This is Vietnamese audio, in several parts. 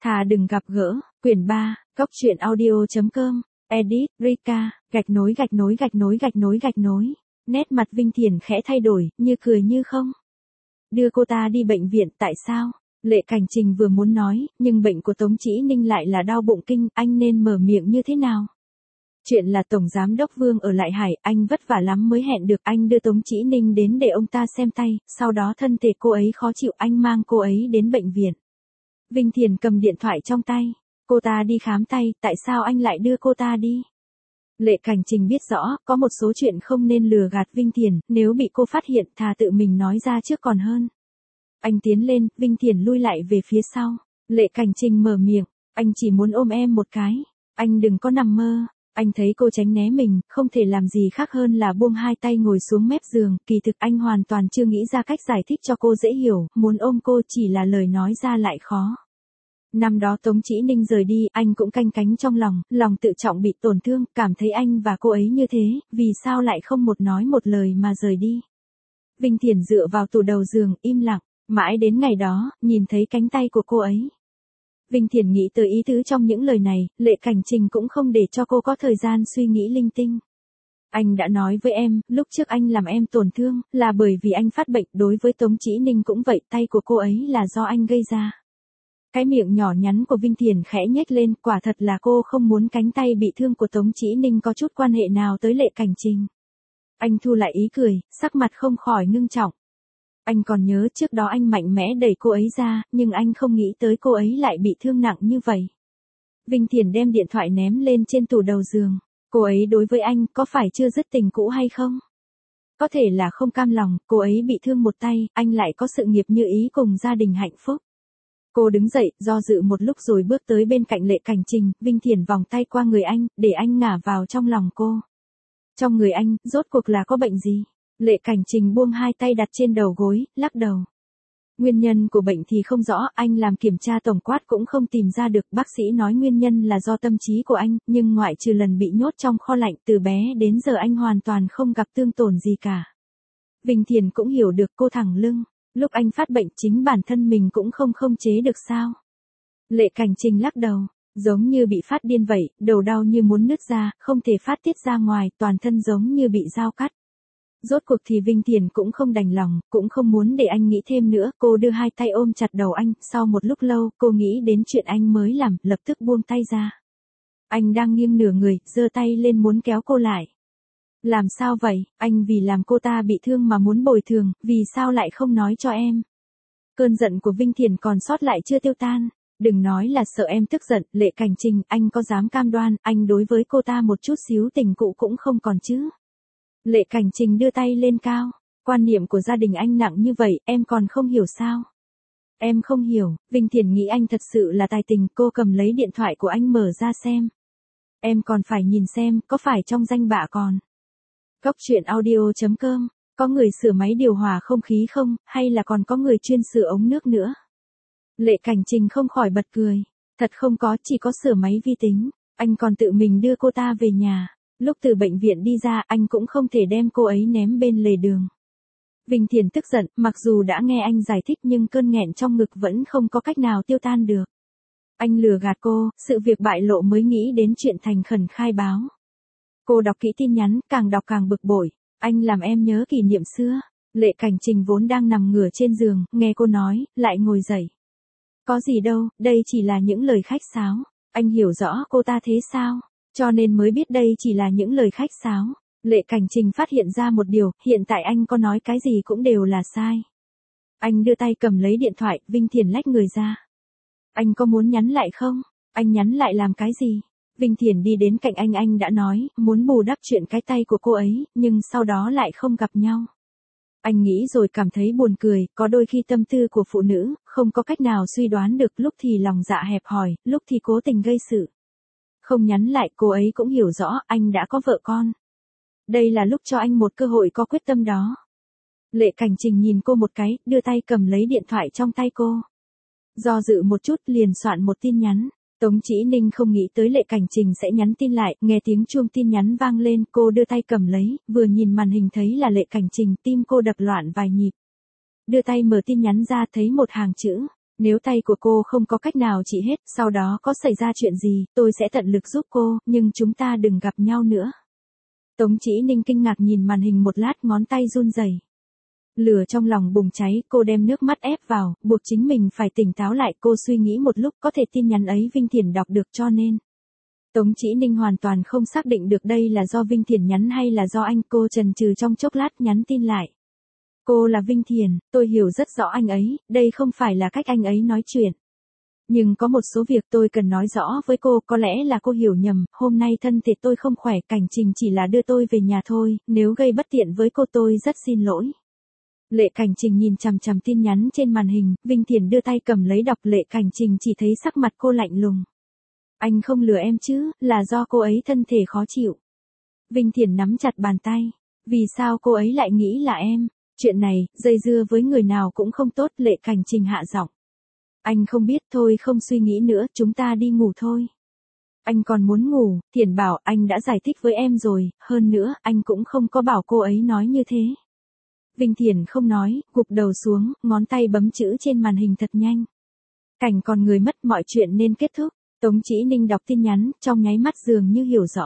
Thà đừng gặp gỡ, quyển 3, Cốc truyện audio.com, edit, Rika, gạch nối. Nét mặt Vinh Thiền khẽ thay đổi, như cười như không. Đưa cô ta đi bệnh viện, tại sao? Lệ Cảnh Trình vừa muốn nói, nhưng bệnh của Tống Chỉ Ninh lại là đau bụng kinh, anh nên mở miệng như thế nào? Chuyện là Tổng Giám Đốc Vương ở Lại Hải, anh vất vả lắm mới hẹn được anh đưa Tống Chỉ Ninh đến để ông ta xem tay, sau đó thân thể cô ấy khó chịu anh mang cô ấy đến bệnh viện. Vinh Thiền cầm điện thoại trong tay, cô ta đi khám tay, tại sao anh lại đưa cô ta đi? Lệ Cảnh Trình biết rõ, có một số chuyện không nên lừa gạt Vinh Thiền, nếu bị cô phát hiện thà tự mình nói ra trước còn hơn. Anh tiến lên, Vinh Thiền lui lại về phía sau. Lệ Cảnh Trình mở miệng, anh chỉ muốn ôm em một cái. Anh đừng có nằm mơ. Anh thấy cô tránh né mình, không thể làm gì khác hơn là buông hai tay ngồi xuống mép giường. Kỳ thực anh hoàn toàn chưa nghĩ ra cách giải thích cho cô dễ hiểu, muốn ôm cô chỉ là lời nói ra lại khó. Năm đó Tống Chỉ Ninh rời đi, anh cũng canh cánh trong lòng tự trọng bị tổn thương, cảm thấy anh và cô ấy như thế, vì sao lại không một nói một lời mà rời đi. Vinh Thiền dựa vào tủ đầu giường, im lặng, mãi đến ngày đó, nhìn thấy cánh tay của cô ấy. Vinh Thiền nghĩ tới ý tứ trong những lời này, Lệ Cảnh Trình cũng không để cho cô có thời gian suy nghĩ linh tinh. Anh đã nói với em, lúc trước anh làm em tổn thương, là bởi vì anh phát bệnh, đối với Tống Chỉ Ninh cũng vậy, tay của cô ấy là do anh gây ra. Cái miệng nhỏ nhắn của Vinh Thiền khẽ nhếch lên, quả thật là cô không muốn cánh tay bị thương của Tống Chỉ Ninh có chút quan hệ nào tới Lệ Cảnh Trình. Anh thu lại ý cười, sắc mặt không khỏi ngưng trọng. Anh còn nhớ trước đó anh mạnh mẽ đẩy cô ấy ra, nhưng anh không nghĩ tới cô ấy lại bị thương nặng như vậy. Vinh Thiền đem điện thoại ném lên trên tủ đầu giường. Cô ấy đối với anh có phải chưa dứt tình cũ hay không? Có thể là không cam lòng, cô ấy bị thương một tay, anh lại có sự nghiệp như ý cùng gia đình hạnh phúc. Cô đứng dậy, do dự một lúc rồi bước tới bên cạnh Lệ Cảnh Trình, Vinh Thiền vòng tay qua người anh, để anh ngả vào trong lòng cô. Trong người anh, rốt cuộc là có bệnh gì? Lệ Cảnh Trình buông hai tay đặt trên đầu gối, lắc đầu. Nguyên nhân của bệnh thì không rõ, anh làm kiểm tra tổng quát cũng không tìm ra được, bác sĩ nói nguyên nhân là do tâm trí của anh, nhưng ngoại trừ lần bị nhốt trong kho lạnh từ bé đến giờ anh hoàn toàn không gặp thương tổn gì cả. Vinh Thiền cũng hiểu được, cô thẳng lưng. Lúc anh phát bệnh chính bản thân mình cũng không chế được sao? Lệ Cảnh Trình lắc đầu, giống như bị phát điên vậy, đầu đau như muốn nứt ra, không thể phát tiết ra ngoài, toàn thân giống như bị dao cắt. Rốt cuộc thì Vinh Thiền cũng không đành lòng, cũng không muốn để anh nghĩ thêm nữa, cô đưa hai tay ôm chặt đầu anh, sau một lúc lâu, cô nghĩ đến chuyện anh mới làm, lập tức buông tay ra. Anh đang nghiêng nửa người, giơ tay lên muốn kéo cô lại. Làm sao vậy, anh vì làm cô ta bị thương mà muốn bồi thường, vì sao lại không nói cho em? Cơn giận của Vinh Thiền còn sót lại chưa tiêu tan, đừng nói là sợ em tức giận, Lệ Cảnh Trình, anh có dám cam đoan, anh đối với cô ta một chút xíu tình cũ cũng không còn chứ? Lệ Cảnh Trình đưa tay lên cao, quan niệm của gia đình anh nặng như vậy, em còn không hiểu sao? Em không hiểu, Vinh Thiền nghĩ anh thật sự là tài tình, cô cầm lấy điện thoại của anh mở ra xem. Em còn phải nhìn xem, có phải trong danh bạ còn. Cốc truyện audio.com, có người sửa máy điều hòa không khí không, hay là còn có người chuyên sửa ống nước nữa? Lệ Cảnh Trình không khỏi bật cười, thật không có, chỉ có sửa máy vi tính, anh còn tự mình đưa cô ta về nhà, lúc từ bệnh viện đi ra anh cũng không thể đem cô ấy ném bên lề đường. Vinh Thiền tức giận, mặc dù đã nghe anh giải thích nhưng cơn nghẹn trong ngực vẫn không có cách nào tiêu tan được. Anh lừa gạt cô, sự việc bại lộ mới nghĩ đến chuyện thành khẩn khai báo. Cô đọc kỹ tin nhắn, càng đọc càng bực bội. Anh làm em nhớ kỷ niệm xưa. Lệ Cảnh Trình vốn đang nằm ngửa trên giường, nghe cô nói, lại ngồi dậy. Có gì đâu, đây chỉ là những lời khách sáo. Anh hiểu rõ cô ta thế sao? Cho nên mới biết đây chỉ là những lời khách sáo. Lệ Cảnh Trình phát hiện ra một điều, hiện tại anh có nói cái gì cũng đều là sai. Anh đưa tay cầm lấy điện thoại, Vinh Thiền lách người ra. Anh có muốn nhắn lại không? Anh nhắn lại làm cái gì? Vinh Thiền đi đến cạnh anh đã nói, muốn bù đắp chuyện cái tay của cô ấy, nhưng sau đó lại không gặp nhau. Anh nghĩ rồi cảm thấy buồn cười, có đôi khi tâm tư của phụ nữ, không có cách nào suy đoán được, lúc thì lòng dạ hẹp hòi, lúc thì cố tình gây sự. Không nhắn lại, cô ấy cũng hiểu rõ, anh đã có vợ con. Đây là lúc cho anh một cơ hội có quyết tâm đó. Lệ Cảnh Trình nhìn cô một cái, đưa tay cầm lấy điện thoại trong tay cô. Do dự một chút liền soạn một tin nhắn. Tống Chỉ Ninh không nghĩ tới Lệ Cảnh Trình sẽ nhắn tin lại, nghe tiếng chuông tin nhắn vang lên, cô đưa tay cầm lấy, vừa nhìn màn hình thấy là Lệ Cảnh Trình, tim cô đập loạn vài nhịp. Đưa tay mở tin nhắn ra thấy một hàng chữ, Nếu tay của cô không có cách nào trị hết, sau đó có xảy ra chuyện gì, tôi sẽ tận lực giúp cô, nhưng chúng ta đừng gặp nhau nữa. Tống Chỉ Ninh kinh ngạc nhìn màn hình một lát, ngón tay run rẩy. Lửa trong lòng bùng cháy, cô đem nước mắt ép vào, buộc chính mình phải tỉnh táo lại. Cô suy nghĩ một lúc, có thể tin nhắn ấy Vinh Thiển đọc được cho nên. Tống Chỉ Ninh hoàn toàn không xác định được đây là do Vinh Thiển nhắn hay là do anh. Cô chần chừ trong chốc lát nhắn tin lại. Cô là Vinh Thiển, tôi hiểu rất rõ anh ấy, đây không phải là cách anh ấy nói chuyện. Nhưng có một số việc tôi cần nói rõ với cô, có lẽ là cô hiểu nhầm, hôm nay thân thể tôi không khỏe, Cảnh Trình chỉ là đưa tôi về nhà thôi, nếu gây bất tiện với cô tôi rất xin lỗi. Lệ Cảnh Trình nhìn chằm chằm tin nhắn trên màn hình, Vinh Thiển đưa tay cầm lấy đọc. Lệ Cảnh Trình chỉ thấy sắc mặt cô lạnh lùng. Anh không lừa em chứ, là do cô ấy thân thể khó chịu. Vinh Thiển nắm chặt bàn tay. Vì sao cô ấy lại nghĩ là em? Chuyện này, dây dưa với người nào cũng không tốt. Lệ Cảnh Trình hạ giọng. Anh không biết, thôi không suy nghĩ nữa, chúng ta đi ngủ thôi. Anh còn muốn ngủ, Thiển bảo anh đã giải thích với em rồi, hơn nữa, anh cũng không có bảo cô ấy nói như thế. Vinh Thiển không nói, gục đầu xuống, ngón tay bấm chữ trên màn hình thật nhanh. Cảnh còn người mất, mọi chuyện nên kết thúc. Tống Chỉ Ninh đọc tin nhắn, trong nháy mắt dường như hiểu rõ.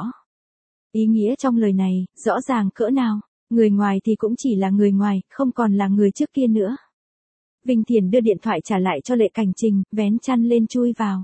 Ý nghĩa trong lời này, rõ ràng cỡ nào, người ngoài thì cũng chỉ là người ngoài, không còn là người trước kia nữa. Vinh Thiển đưa điện thoại trả lại cho Lệ Cảnh Trình, vén chăn lên chui vào.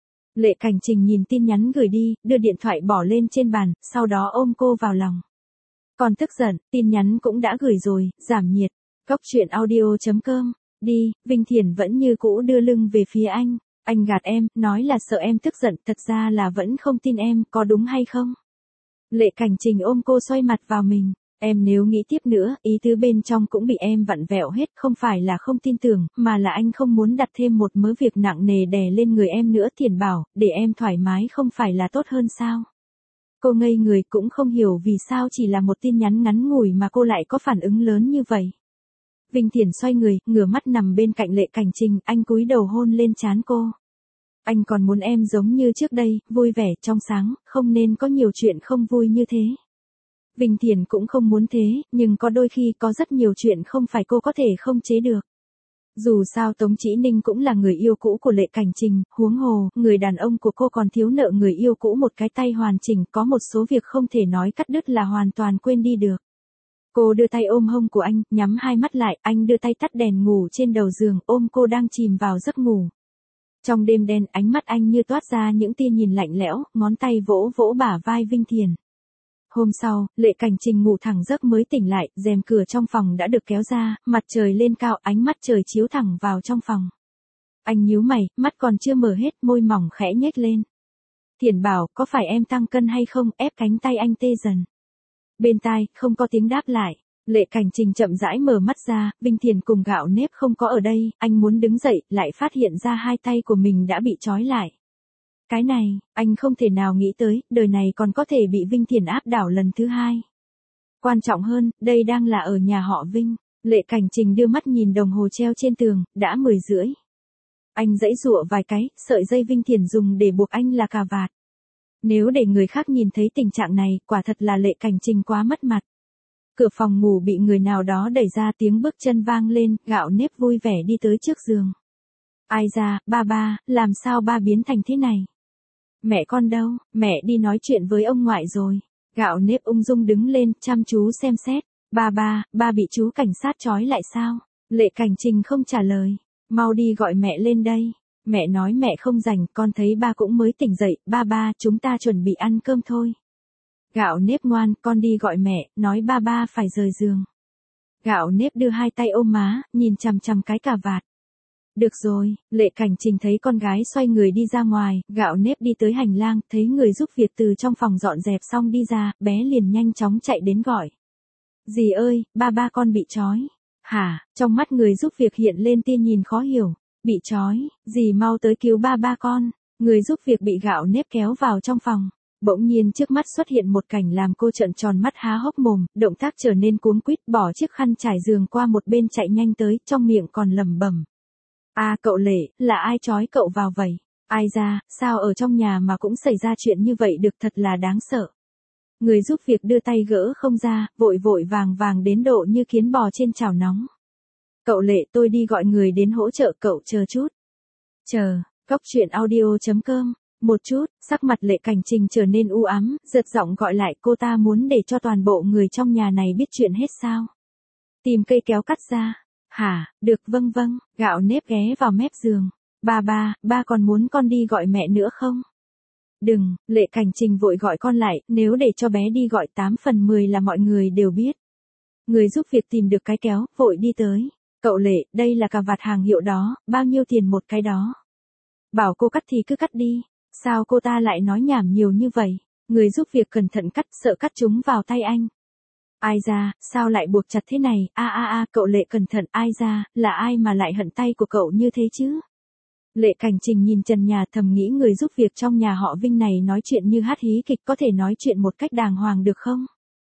Lệ Cảnh Trình nhìn tin nhắn gửi đi, đưa điện thoại bỏ lên trên bàn, sau đó ôm cô vào lòng. Còn tức giận, tin nhắn cũng đã gửi rồi, giảm nhiệt. Góc truyện audio.com. Đi, Vinh Thiển vẫn như cũ đưa lưng về phía anh. Anh gạt em, nói là sợ em tức giận, thật ra là vẫn không tin em, có đúng hay không? Lệ Cảnh Trình ôm cô xoay mặt vào mình. Em nếu nghĩ tiếp nữa, ý tứ bên trong cũng bị em vặn vẹo hết, không phải là không tin tưởng, mà là anh không muốn đặt thêm một mớ việc nặng nề đè lên người em nữa. Thiển bảo, để em thoải mái không phải là tốt hơn sao? Cô ngây người, cũng không hiểu vì sao chỉ là một tin nhắn ngắn ngủi mà cô lại có phản ứng lớn như vậy. Vinh Thiển xoay người, ngửa mắt nằm bên cạnh Lệ Cảnh Trình, anh cúi đầu hôn lên trán cô. Anh còn muốn em giống như trước đây, vui vẻ, trong sáng, không nên có nhiều chuyện không vui như thế. Vinh Thiển cũng không muốn thế, nhưng có đôi khi có rất nhiều chuyện không phải cô có thể không chế được. Dù sao Tống Chỉ Ninh cũng là người yêu cũ của Lệ Cảnh Trình, huống hồ, người đàn ông của cô còn thiếu nợ người yêu cũ một cái tay hoàn chỉnh, có một số việc không thể nói cắt đứt là hoàn toàn quên đi được. Cô đưa tay ôm hông của anh, nhắm hai mắt lại, anh đưa tay tắt đèn ngủ trên đầu giường, ôm cô đang chìm vào giấc ngủ. Trong đêm đen, ánh mắt anh như toát ra những tia nhìn lạnh lẽo, ngón tay vỗ vỗ bả vai Vinh Thiển. Hôm sau, Lệ Cảnh Trình ngủ thẳng giấc mới tỉnh lại, rèm cửa trong phòng đã được kéo ra, mặt trời lên cao, ánh mắt trời chiếu thẳng vào trong phòng. Anh nhíu mày, mắt còn chưa mở hết, môi mỏng khẽ nhếch lên. Thiển bảo, có phải em tăng cân hay không? Ép cánh tay anh tê dần. Bên tai, không có tiếng đáp lại. Lệ Cảnh Trình chậm rãi mở mắt ra, Vinh Thiển cùng Gạo Nếp không có ở đây, anh muốn đứng dậy, lại phát hiện ra hai tay của mình đã bị trói lại. Cái này, anh không thể nào nghĩ tới, đời này còn có thể bị Vinh Thiển áp đảo lần thứ hai. Quan trọng hơn, đây đang là ở nhà họ Vinh. Lệ Cảnh Trình đưa mắt nhìn đồng hồ treo trên tường, đã 10:30. Anh giãy giụa vài cái, sợi dây Vinh Thiển dùng để buộc anh là cà vạt. Nếu để người khác nhìn thấy tình trạng này, quả thật là Lệ Cảnh Trình quá mất mặt. Cửa phòng ngủ bị người nào đó đẩy ra, tiếng bước chân vang lên, Gạo Nếp vui vẻ đi tới trước giường. Ai ra, ba, làm sao ba biến thành thế này? Mẹ con đâu, mẹ đi nói chuyện với ông ngoại rồi. Gạo Nếp ung dung đứng lên, chăm chú xem xét. Ba bị chú cảnh sát trói lại sao? Lệ Cảnh Trình không trả lời. Mau đi gọi mẹ lên đây. Mẹ nói mẹ không rảnh, con thấy ba cũng mới tỉnh dậy. Ba, chúng ta chuẩn bị ăn cơm thôi. Gạo Nếp ngoan, con đi gọi mẹ, nói ba phải rời giường. Gạo Nếp đưa hai tay ôm má, nhìn chằm chằm cái cà vạt. Được rồi, Lệ Cảnh Trình thấy con gái xoay người đi ra ngoài, Gạo Nếp đi tới hành lang, thấy người giúp việc từ trong phòng dọn dẹp xong đi ra, bé liền nhanh chóng chạy đến gọi. Dì ơi, ba con bị trói. Hả, trong mắt người giúp việc hiện lên tia nhìn khó hiểu. Bị trói, dì mau tới cứu ba con. Người giúp việc bị Gạo Nếp kéo vào trong phòng. Bỗng nhiên trước mắt xuất hiện một cảnh làm cô trợn tròn mắt há hốc mồm, động tác trở nên cuống quýt, bỏ chiếc khăn trải giường qua một bên chạy nhanh tới, trong miệng còn lẩm bẩm. Cậu Lệ, là ai trói cậu vào vậy? Ai ra, sao ở trong nhà mà cũng xảy ra chuyện như vậy được, thật là đáng sợ. Người giúp việc đưa tay gỡ không ra, vội vàng đến độ như kiến bò trên chảo nóng. Cậu Lệ, tôi đi gọi người đến hỗ trợ, cậu chờ chút. Chờ, Cốc truyện audio.com. Một chút, sắc mặt Lệ Cảnh Trình trở nên u ám, giật giọng gọi lại cô ta muốn để cho toàn bộ người trong nhà này biết chuyện hết sao. Tìm cây kéo cắt ra. Hả, được vâng vâng, gạo nếp ghé vào mép giường. Ba còn muốn con đi gọi mẹ nữa không? Đừng, Lệ Cảnh Trình vội gọi con lại, nếu để cho bé đi gọi 8 phần 10 là mọi người đều biết. Người giúp việc tìm được cái kéo, vội đi tới. Cậu Lệ, đây là cà vạt hàng hiệu đó, bao nhiêu tiền một cái đó? Bảo cô cắt thì cứ cắt đi. Sao cô ta lại nói nhảm nhiều như vậy? Người giúp việc cẩn thận cắt, sợ cắt chúng vào tay anh. Ai ra, sao lại buộc chặt thế này? Cậu Lệ cẩn thận, ai ra, là ai mà lại hận tay của cậu như thế chứ? Lệ Cảnh Trình nhìn trần nhà thầm nghĩ người giúp việc trong nhà họ Vinh này nói chuyện như hát hí kịch, có thể nói chuyện một cách đàng hoàng được không?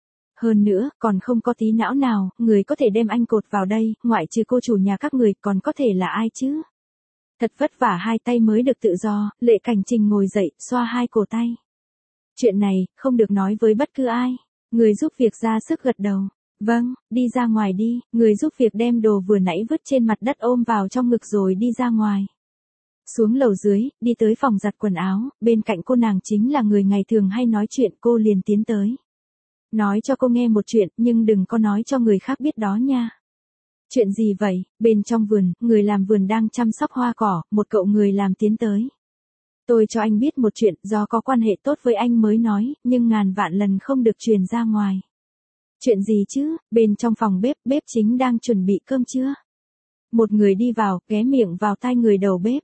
Hơn nữa, còn không có tí não nào, người có thể đem anh cột vào đây, ngoại trừ cô chủ nhà các người, còn có thể là ai chứ? Thật vất vả hai tay mới được tự do, Lệ Cảnh Trình ngồi dậy, xoa hai cổ tay. Chuyện này, không được nói với bất cứ ai. Người giúp việc ra sức gật đầu. Vâng, đi ra ngoài đi, người giúp việc đem đồ vừa nãy vứt trên mặt đất ôm vào trong ngực rồi đi ra ngoài. Xuống lầu dưới, đi tới phòng giặt quần áo, bên cạnh cô nàng chính là người ngày thường hay nói chuyện, cô liền tiến tới. Nói cho cô nghe một chuyện, nhưng đừng có nói cho người khác biết đó nha. Chuyện gì vậy? Bên trong vườn, người làm vườn đang chăm sóc hoa cỏ, một cậu người làm tiến tới. Tôi cho anh biết một chuyện, do có quan hệ tốt với anh mới nói, nhưng ngàn vạn lần không được truyền ra ngoài. Chuyện gì chứ? Bên trong phòng bếp, bếp chính đang chuẩn bị cơm trưa. Một người đi vào, ghé miệng vào tai người đầu bếp.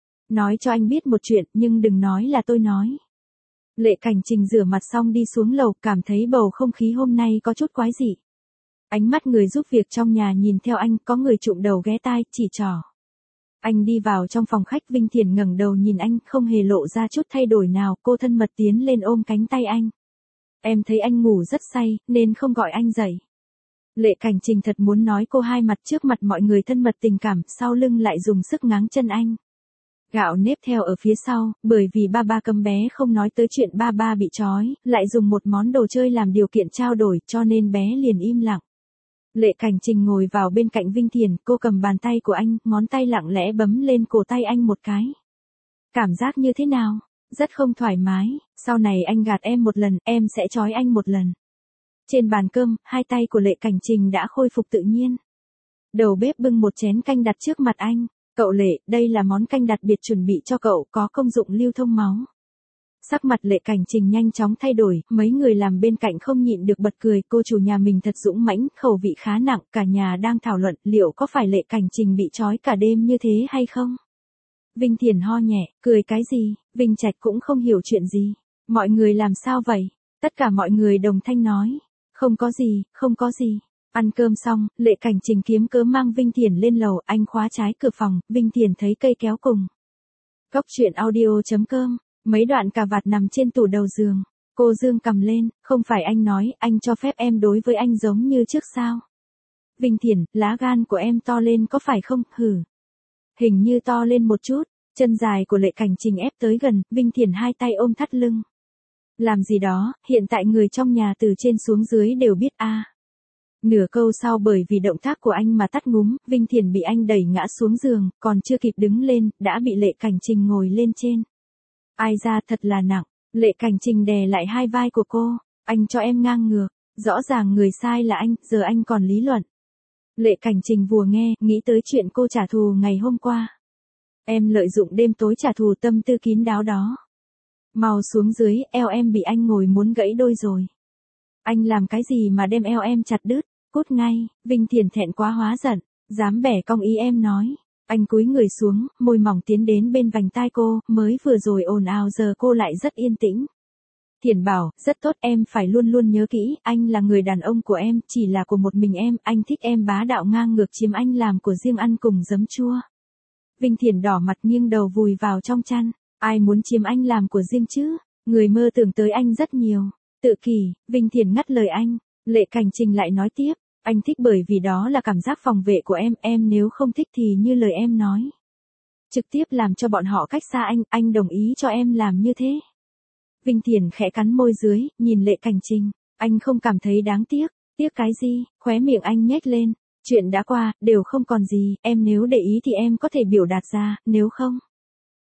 Nói cho anh biết một chuyện, nhưng đừng nói là tôi nói. Lệ Cảnh Trình rửa mặt xong đi xuống lầu, cảm thấy bầu không khí hôm nay có chút quái dị. Ánh mắt người giúp việc trong nhà nhìn theo anh, có người trụm đầu ghé tai, chỉ trỏ. Anh đi vào trong phòng khách, Vinh Thiển ngẩng đầu nhìn anh, không hề lộ ra chút thay đổi nào, cô thân mật tiến lên ôm cánh tay anh. Em thấy anh ngủ rất say, nên không gọi anh dậy. Lệ Cảnh Trình thật muốn nói cô hai mặt trước mặt mọi người thân mật tình cảm, sau lưng lại dùng sức ngáng chân anh. Gạo nếp theo ở phía sau, bởi vì ba cấm bé không nói tới chuyện ba bị trói, lại dùng một món đồ chơi làm điều kiện trao đổi, cho nên bé liền im lặng. Lệ Cảnh Trình ngồi vào bên cạnh Vinh Thiển, cô cầm bàn tay của anh, ngón tay lặng lẽ bấm lên cổ tay anh một cái. Cảm giác như thế nào? Rất không thoải mái, sau này anh gạt em một lần, em sẽ trói anh một lần. Trên bàn cơm, hai tay của Lệ Cảnh Trình đã khôi phục tự nhiên. Đầu bếp bưng một chén canh đặt trước mặt anh. Cậu Lệ, đây là món canh đặc biệt chuẩn bị cho cậu, có công dụng lưu thông máu. Sắc mặt Lệ Cảnh Trình nhanh chóng thay đổi, mấy người làm bên cạnh không nhịn được bật cười, cô chủ nhà mình thật dũng mãnh, khẩu vị khá nặng, cả nhà đang thảo luận liệu có phải Lệ Cảnh Trình bị trói cả đêm như thế hay không. Vinh Thiển ho nhẹ, cười cái gì, Vinh Trạch cũng không hiểu chuyện gì. Mọi người làm sao vậy? Tất cả mọi người đồng thanh nói. Không có gì, không có gì. Ăn cơm xong, Lệ Cảnh Trình kiếm cớ mang Vinh Thiển lên lầu, anh khóa trái cửa phòng, Vinh Thiển thấy cây kéo cùng. Cốc truyện audio.com. Mấy đoạn cà vạt nằm trên tủ đầu giường. Cô dương cầm lên, không phải anh nói, anh cho phép em đối với anh giống như trước sao? Vinh Thiển, lá gan của em to lên có phải không? Hử. Hình như to lên một chút, chân dài của Lệ Cảnh Trình ép tới gần, Vinh Thiển hai tay ôm thắt lưng. Làm gì đó, hiện tại người trong nhà từ trên xuống dưới đều biết a. Nửa câu sau bởi vì động tác của anh mà tắt ngúm, Vinh Thiển bị anh đẩy ngã xuống giường, còn chưa kịp đứng lên, đã bị Lệ Cảnh Trình ngồi lên trên. Ai ra thật là nặng, Lệ Cảnh Trình đè lại hai vai của cô, anh cho em ngang ngược, rõ ràng người sai là anh, giờ anh còn lý luận. Lệ Cảnh Trình vừa nghe, nghĩ tới chuyện cô trả thù ngày hôm qua. Em lợi dụng đêm tối trả thù, tâm tư kín đáo đó. Mau xuống dưới, eo em bị anh ngồi muốn gãy đôi rồi. Anh làm cái gì mà đem eo em chặt đứt, cút ngay, Vinh Thiển thẹn quá hóa giận, dám bẻ cong ý em nói. Anh cúi người xuống, môi mỏng tiến đến bên vành tai cô, mới vừa rồi ồn ào giờ cô lại rất yên tĩnh. Thiển bảo, rất tốt, em phải luôn luôn nhớ kỹ, anh là người đàn ông của em, chỉ là của một mình em, anh thích em bá đạo ngang ngược chiếm anh làm của riêng ăn cùng giấm chua. Vinh Thiển đỏ mặt nghiêng đầu vùi vào trong chăn, ai muốn chiếm anh làm của riêng chứ, người mơ tưởng tới anh rất nhiều. Tự kỷ, Vinh Thiển ngắt lời anh, Lệ Cảnh Trình lại nói tiếp, anh thích bởi vì đó là cảm giác phòng vệ của em nếu không thích thì như lời em nói. Trực tiếp làm cho bọn họ cách xa anh đồng ý cho em làm như thế. Vinh Thiển khẽ cắn môi dưới, nhìn Lệ Cảnh Trình, anh không cảm thấy đáng tiếc, tiếc cái gì, khóe miệng anh nhếch lên, chuyện đã qua, đều không còn gì, em nếu để ý thì em có thể biểu đạt ra, nếu không.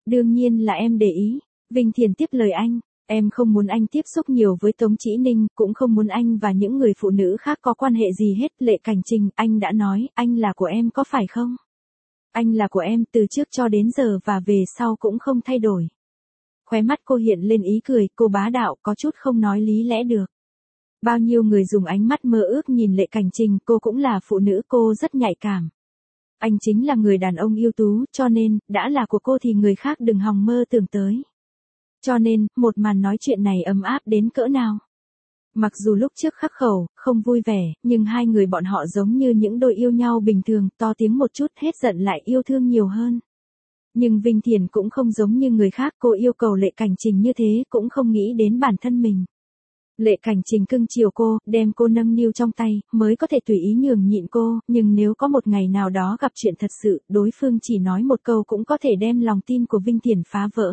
Đương nhiên là em để ý. Vinh Thiền tiếp lời anh. Em không muốn anh tiếp xúc nhiều với Tống Chỉ Ninh, cũng không muốn anh và những người phụ nữ khác có quan hệ gì hết. Lệ Cảnh Trình, anh đã nói, anh là của em có phải không? Anh là của em từ trước cho đến giờ và về sau cũng không thay đổi. Khóe mắt cô hiện lên ý cười, cô bá đạo, có chút không nói lý lẽ được. Bao nhiêu người dùng ánh mắt mơ ước nhìn Lệ Cảnh Trình, cô cũng là phụ nữ, cô rất nhạy cảm. Anh chính là người đàn ông ưu tú, cho nên, đã là của cô thì người khác đừng hòng mơ tưởng tới. Cho nên, một màn nói chuyện này ấm áp đến cỡ nào. Mặc dù lúc trước khắc khẩu, không vui vẻ, nhưng hai người bọn họ giống như những đôi yêu nhau bình thường, to tiếng một chút hết giận lại yêu thương nhiều hơn. Nhưng Vinh Thiền cũng không giống như người khác, cô yêu cầu Lệ Cảnh Trình như thế cũng không nghĩ đến bản thân mình. Lệ Cảnh Trình cưng chiều cô, đem cô nâng niu trong tay, mới có thể tùy ý nhường nhịn cô, nhưng nếu có một ngày nào đó gặp chuyện thật sự, đối phương chỉ nói một câu cũng có thể đem lòng tin của Vinh Thiền phá vỡ.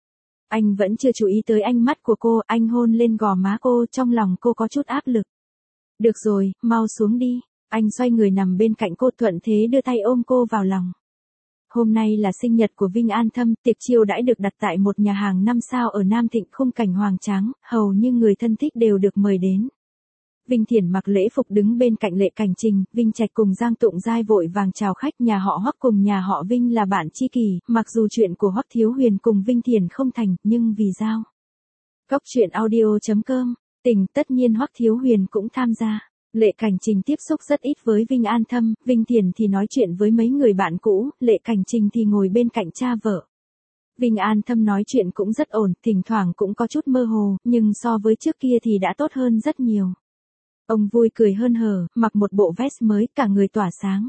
Anh vẫn chưa chú ý tới ánh mắt của cô, anh hôn lên gò má cô, trong lòng cô có chút áp lực. Được rồi, mau xuống đi. Anh xoay người nằm bên cạnh cô, thuận thế đưa tay ôm cô vào lòng. Hôm nay là sinh nhật của Vinh An Thâm, tiệc chiêu đãi được đặt tại một nhà hàng 5 sao ở Nam Thịnh, khung cảnh hoành tráng, hầu như người thân thích đều được mời đến. Vinh Thiển mặc lễ phục đứng bên cạnh Lệ Cảnh Trình, Vinh Trạch cùng Giang Tụng Giai vội vàng chào khách. Nhà họ Hoắc cùng nhà họ Vinh là bạn tri kỷ, mặc dù chuyện của Hoắc Thiếu Huyền cùng Vinh Thiển không thành, nhưng vì sao? Cốc truyện audio.com, tình tất nhiên Hoắc Thiếu Huyền cũng tham gia. Lệ Cảnh Trình tiếp xúc rất ít với Vinh An Thâm, Vinh Thiển thì nói chuyện với mấy người bạn cũ, Lệ Cảnh Trình thì ngồi bên cạnh cha vợ. Vinh An Thâm nói chuyện cũng rất ổn, thỉnh thoảng cũng có chút mơ hồ, nhưng so với trước kia thì đã tốt hơn rất nhiều. Ông vui cười hơn hở, mặc một bộ vest mới, cả người tỏa sáng.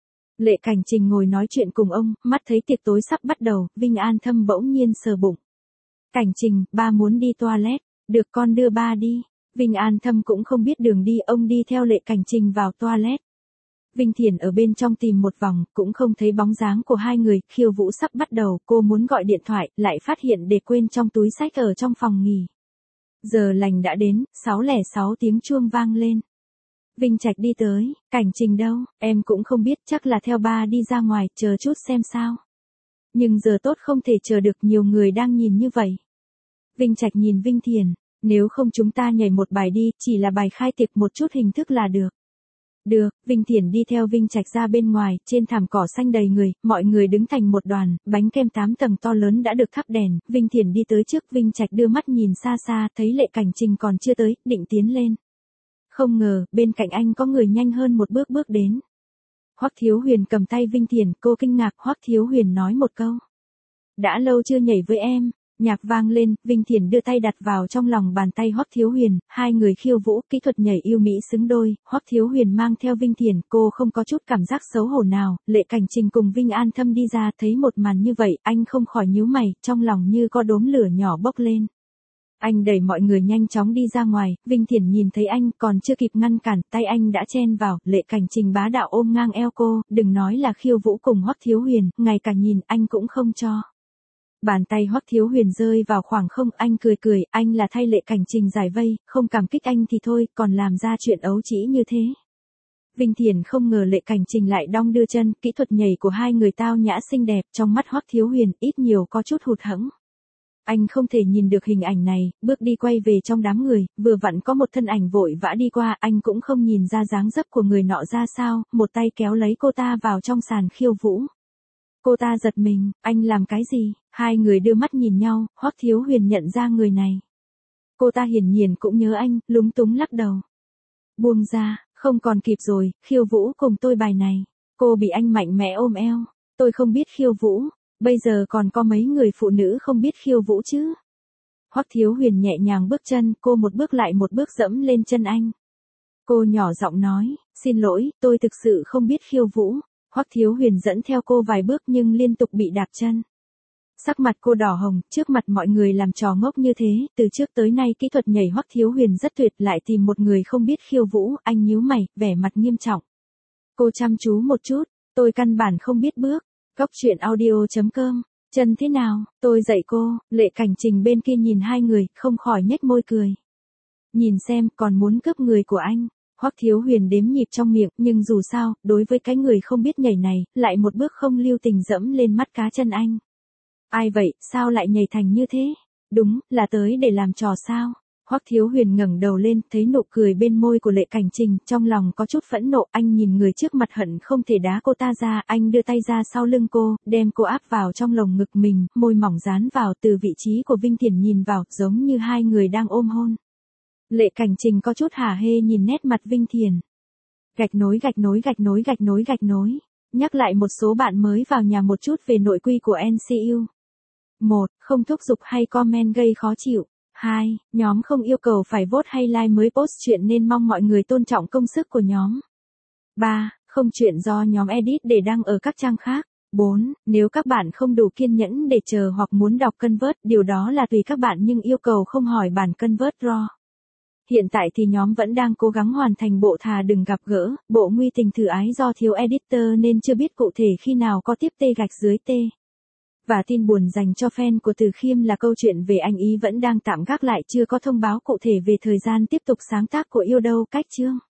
Lệ Cảnh Trình ngồi nói chuyện cùng ông, mắt thấy tiệc tối sắp bắt đầu, Vinh An Thâm bỗng nhiên sờ bụng. Cảnh Trình, ba muốn đi toilet, được con đưa ba đi. Vinh An Thâm cũng không biết đường đi, ông đi theo Lệ Cảnh Trình vào toilet. Vinh Thiển ở bên trong tìm một vòng, cũng không thấy bóng dáng của hai người, khiêu vũ sắp bắt đầu, cô muốn gọi điện thoại, lại phát hiện để quên trong túi xách ở trong phòng nghỉ. Giờ lành đã đến, 6:06 tiếng chuông vang lên. Vinh Trạch đi tới, Cảnh Trình đâu, em cũng không biết, chắc là theo ba đi ra ngoài, chờ chút xem sao. Nhưng giờ tốt không thể chờ được, nhiều người đang nhìn như vậy. Vinh Trạch nhìn Vinh Thiển, nếu không chúng ta nhảy một bài đi, chỉ là bài khai tiệc một chút hình thức là được. Được, Vinh Thiển đi theo Vinh Trạch ra bên ngoài, trên thảm cỏ xanh đầy người, mọi người đứng thành một đoàn, bánh kem 8 tầng to lớn đã được thắp đèn, Vinh Thiển đi tới trước, Vinh Trạch đưa mắt nhìn xa xa, thấy Lệ Cảnh Trình còn chưa tới, định tiến lên. Không ngờ, bên cạnh anh có người nhanh hơn một bước bước đến. Hoắc Thiếu Huyền cầm tay Vinh Thiển, cô kinh ngạc, Hoắc Thiếu Huyền nói một câu. Đã lâu chưa nhảy với em. Nhạc vang lên, Vinh Thiển đưa tay đặt vào trong lòng bàn tay Hoắc Thiếu Huyền, hai người khiêu vũ, kỹ thuật nhảy yêu mỹ xứng đôi, Hoắc Thiếu Huyền mang theo Vinh Thiển, cô không có chút cảm giác xấu hổ nào. Lệ Cảnh Trình cùng Vinh An Thâm đi ra, thấy một màn như vậy, anh không khỏi nhíu mày, trong lòng như có đốm lửa nhỏ bốc lên. Anh đẩy mọi người nhanh chóng đi ra ngoài, Vinh Thiển nhìn thấy anh, còn chưa kịp ngăn cản, tay anh đã chen vào, Lệ Cảnh Trình bá đạo ôm ngang eo cô, đừng nói là khiêu vũ cùng Hoắc Thiếu Huyền, ngay cả nhìn anh cũng không cho. Bàn tay Hoắc Thiếu Huyền rơi vào khoảng không, anh cười cười, anh là thay Lệ Cảnh Trình giải vây, không cảm kích anh thì thôi, còn làm ra chuyện ấu trĩ như thế. Vinh Thiển không ngờ Lệ Cảnh Trình lại đong đưa chân, kỹ thuật nhảy của hai người tao nhã xinh đẹp, trong mắt Hoắc Thiếu Huyền ít nhiều có chút hụt hẫng. Anh không thể nhìn được hình ảnh này, bước đi quay về trong đám người, vừa vặn có một thân ảnh vội vã đi qua, anh cũng không nhìn ra dáng dấp của người nọ ra sao, một tay kéo lấy cô ta vào trong sàn khiêu vũ. Cô ta giật mình, anh làm cái gì? Hai người đưa mắt nhìn nhau, Hoắc Thiếu Huyền nhận ra người này. Cô ta hiển nhiên cũng nhớ anh, lúng túng lắc đầu. Buông ra, không còn kịp rồi, khiêu vũ cùng tôi bài này. Cô bị anh mạnh mẽ ôm eo. Tôi không biết khiêu vũ, bây giờ còn có mấy người phụ nữ không biết khiêu vũ chứ? Hoắc Thiếu Huyền nhẹ nhàng bước chân, cô một bước lại một bước dẫm lên chân anh. Cô nhỏ giọng nói, xin lỗi, tôi thực sự không biết khiêu vũ. Hoắc Thiếu Huyền dẫn theo cô vài bước nhưng liên tục bị đạp chân. Sắc mặt cô đỏ hồng, trước mặt mọi người làm trò ngốc như thế, từ trước tới nay kỹ thuật nhảy Hoắc Thiếu Huyền rất tuyệt, lại tìm một người không biết khiêu vũ, anh nhíu mày, vẻ mặt nghiêm trọng. Cô chăm chú một chút, tôi căn bản không biết bước. Cốc truyện audio.com, chân thế nào, tôi dạy cô. Lệ Cảnh Trình bên kia nhìn hai người, không khỏi nhếch môi cười. Nhìn xem, còn muốn cướp người của anh. Hoắc Thiếu Huyền đếm nhịp trong miệng, nhưng dù sao, đối với cái người không biết nhảy này, lại một bước không lưu tình dẫm lên mắt cá chân anh. Ai vậy, sao lại nhảy thành như thế? Đúng, là tới để làm trò sao? Hoắc Thiếu Huyền ngẩng đầu lên, thấy nụ cười bên môi của Lệ Cảnh Trình, trong lòng có chút phẫn nộ, anh nhìn người trước mặt hận không thể đá cô ta ra, anh đưa tay ra sau lưng cô, đem cô áp vào trong lồng ngực mình, môi mỏng dán vào từ vị trí của Vinh Thiển nhìn vào, giống như hai người đang ôm hôn. Lệ Cảnh Trình có chút hả hê nhìn nét mặt Vinh Thiển. Gạch nối gạch nối gạch nối gạch nối gạch nối. Nhắc lại một số bạn mới vào nhà một chút về nội quy của NCU. 1. Không thúc giục hay comment gây khó chịu. 2. Nhóm không yêu cầu phải vote hay like mới post chuyện nên mong mọi người tôn trọng công sức của nhóm. 3. Không chuyện do nhóm edit để đăng ở các trang khác. 4. Nếu các bạn không đủ kiên nhẫn để chờ hoặc muốn đọc convert, điều đó là tùy các bạn nhưng yêu cầu không hỏi bản convert raw. Hiện tại thì nhóm vẫn đang cố gắng hoàn thành bộ Thà Đừng Gặp Gỡ, bộ nguy tình thử ái do thiếu editor nên chưa biết cụ thể khi nào có tiếp T gạch dưới T. Và tin buồn dành cho fan của Từ Khiêm là câu chuyện về anh ý vẫn đang tạm gác lại, chưa có thông báo cụ thể về thời gian tiếp tục sáng tác của Yêu Đâu Cách Chương.